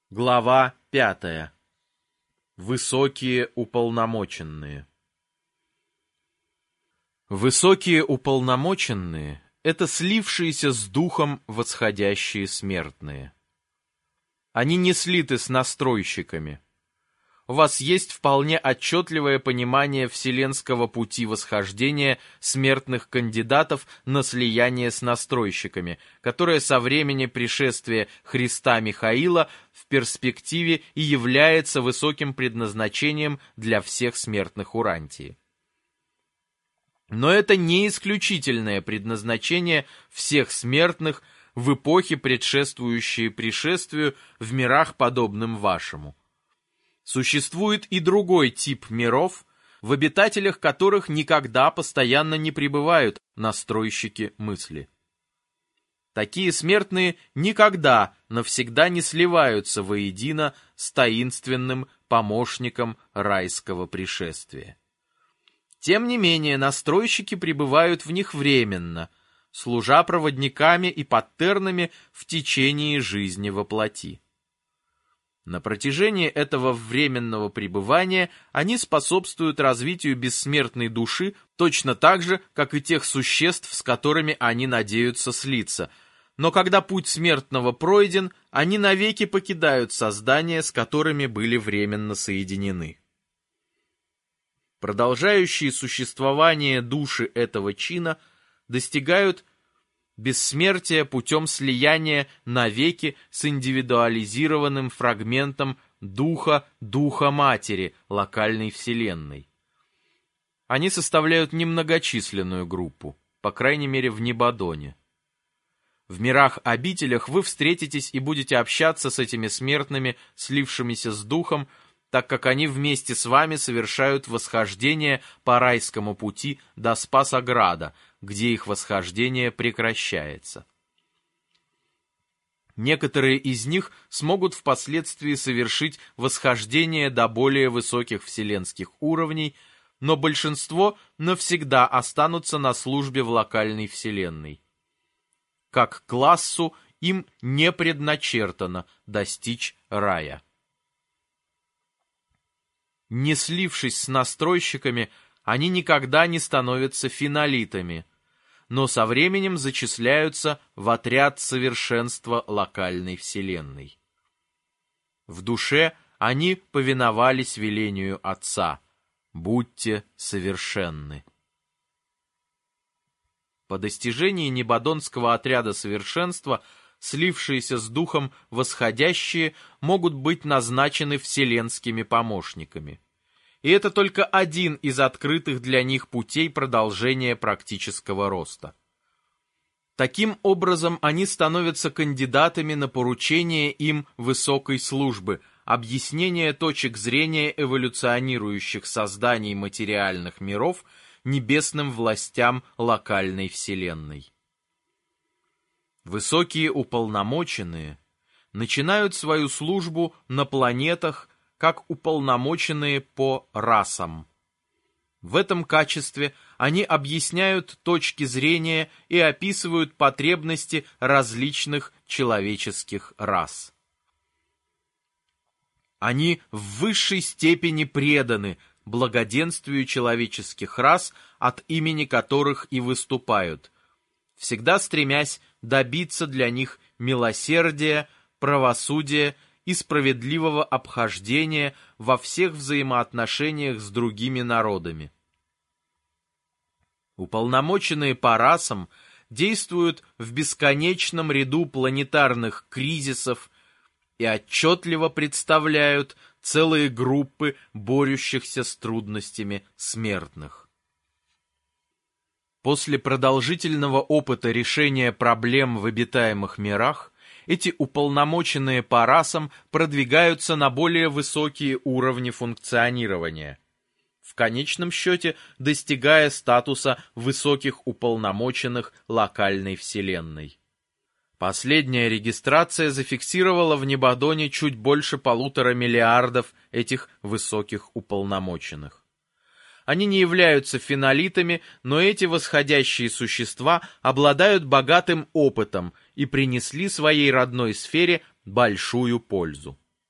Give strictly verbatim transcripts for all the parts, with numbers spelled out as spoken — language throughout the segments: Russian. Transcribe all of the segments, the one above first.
Глава пятая. Высокие уполномоченные. Высокие уполномоченные — это слившиеся с духом восходящие смертные. Они не слиты с настройщиками. У вас есть вполне отчетливое понимание вселенского пути восхождения смертных кандидатов на слияние с настройщиками, которое со времени пришествия Христа Михаила в перспективе и является высоким предназначением для всех смертных Урантии. Но это не исключительное предназначение всех смертных в эпохе, предшествующей пришествию в мирах, подобным вашему. Существует и другой тип миров, в обитателях которых никогда постоянно не пребывают настройщики мысли. Такие смертные никогда навсегда не сливаются воедино с таинственным помощником райского пришествия. Тем не менее, настройщики пребывают в них временно, служа проводниками и паттернами в течение жизни во плоти. На протяжении этого временного пребывания они способствуют развитию бессмертной души точно так же, как и тех существ, с которыми они надеются слиться. Но когда путь смертного пройден, они навеки покидают создания, с которыми были временно соединены. Продолжающие существование души этого чина достигают бессмертие путем слияния навеки с индивидуализированным фрагментом духа Духа Матери локальной Вселенной. Они составляют немногочисленную группу, по крайней мере в Небадоне. В мирах-обителях вы встретитесь и будете общаться с этими смертными, слившимися с Духом, так как они вместе с вами совершают восхождение по райскому пути до Спасограда, где их восхождение прекращается. Некоторые из них смогут впоследствии совершить восхождение до более высоких вселенских уровней, но большинство навсегда останутся на службе в локальной вселенной. Как классу им не предначертано достичь рая. Не слившись с настройщиками, они никогда не становятся финолитами, но со временем зачисляются в отряд совершенства локальной вселенной. В душе они повиновались велению Отца: «Будьте совершенны». По достижении Небадонского отряда совершенства слившиеся с Духом восходящие могут быть назначены вселенскими помощниками. И это только один из открытых для них путей продолжения практического роста. Таким образом, они становятся кандидатами на поручение им высокой службы, объяснение точек зрения эволюционирующих созданий материальных миров небесным властям локальной вселенной. Высокие уполномоченные начинают свою службу на планетах как уполномоченные по расам. В этом качестве они объясняют точки зрения и описывают потребности различных человеческих рас. Они в высшей степени преданы благоденствию человеческих рас, от имени которых и выступают, всегда стремясь добиться для них милосердия, правосудия и справедливого обхождения во всех взаимоотношениях с другими народами. Уполномоченные по расам действуют в бесконечном ряду планетарных кризисов и отчетливо представляют целые группы борющихся с трудностями смертных. После продолжительного опыта решения проблем в обитаемых мирах, эти уполномоченные по расам продвигаются на более высокие уровни функционирования, в конечном счете достигая статуса высоких уполномоченных локальной вселенной. Последняя регистрация зафиксировала в Небадоне чуть больше полутора миллиардов этих высоких уполномоченных. Они не являются фенолитами, но эти восходящие существа обладают богатым опытом и принесли своей родной сфере большую пользу.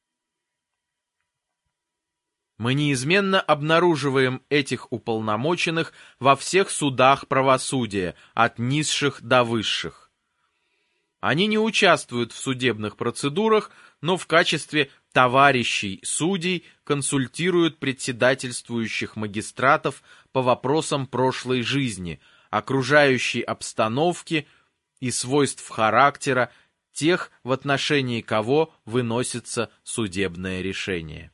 Мы неизменно обнаруживаем этих уполномоченных во всех судах правосудия, от низших до высших. Они не участвуют в судебных процедурах, но в качестве товарищей судей консультируют председательствующих магистратов по вопросам прошлой жизни, окружающей обстановки и свойств характера тех, в отношении кого выносится судебное решение.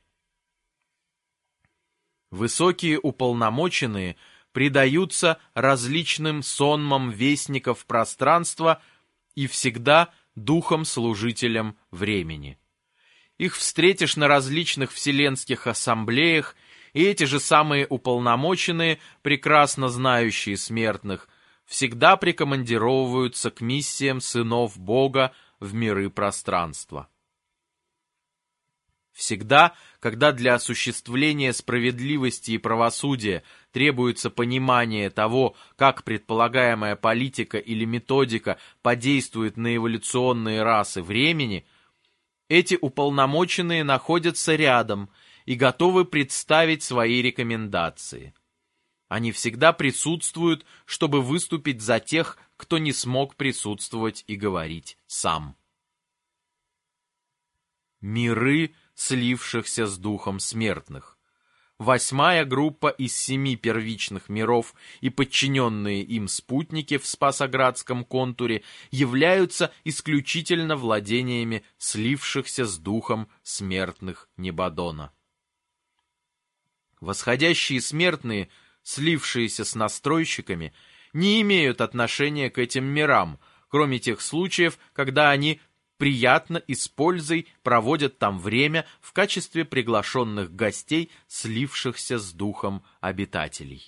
Высокие уполномоченные предаются различным сонмам вестников пространства и всегда духом-служителям времени. Их встретишь на различных вселенских ассамблеях, и эти же самые уполномоченные, прекрасно знающие смертных, всегда прикомандировываются к миссиям сынов Бога в миры пространства. Всегда, когда для осуществления справедливости и правосудия требуется понимание того, как предполагаемая политика или методика подействует на эволюционные расы времени, эти уполномоченные находятся рядом и готовы представить свои рекомендации. Они всегда присутствуют, чтобы выступить за тех, кто не смог присутствовать и говорить сам. Миры, слившихся с духом смертных. Восьмая группа из семи первичных миров и подчиненные им спутники в Спасоградском контуре являются исключительно владениями слившихся с духом смертных Небодона. Восходящие смертные, слившиеся с настройщиками, не имеют отношения к этим мирам, кроме тех случаев, когда они приятно и с пользой проводят там время в качестве приглашенных гостей, слившихся с духом обитателей.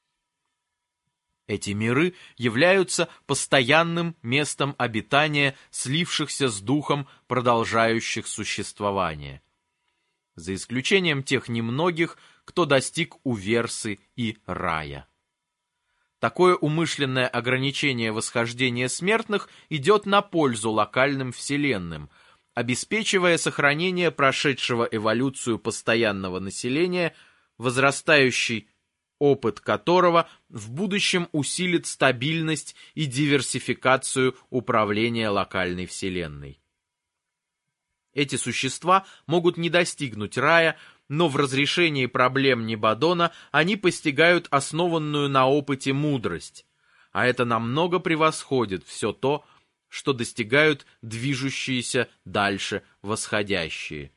Эти миры являются постоянным местом обитания слившихся с духом продолжающих существование, за исключением тех немногих, кто достиг уверсы и рая. Такое умышленное ограничение восхождения смертных идет на пользу локальным вселенным, обеспечивая сохранение прошедшего эволюцию постоянного населения, возрастающий опыт которого в будущем усилит стабильность и диверсификацию управления локальной вселенной. Эти существа могут не достигнуть рая, но в разрешении проблем Небодона они постигают основанную на опыте мудрость, а это намного превосходит все то, что достигают движущиеся дальше восходящие.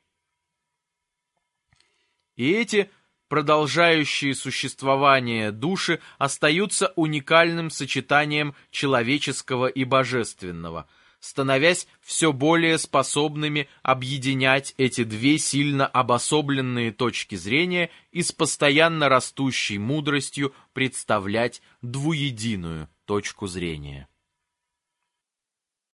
И эти продолжающие существование души остаются уникальным сочетанием человеческого и божественного, становясь все более способными объединять эти две сильно обособленные точки зрения и с постоянно растущей мудростью представлять двуединую точку зрения.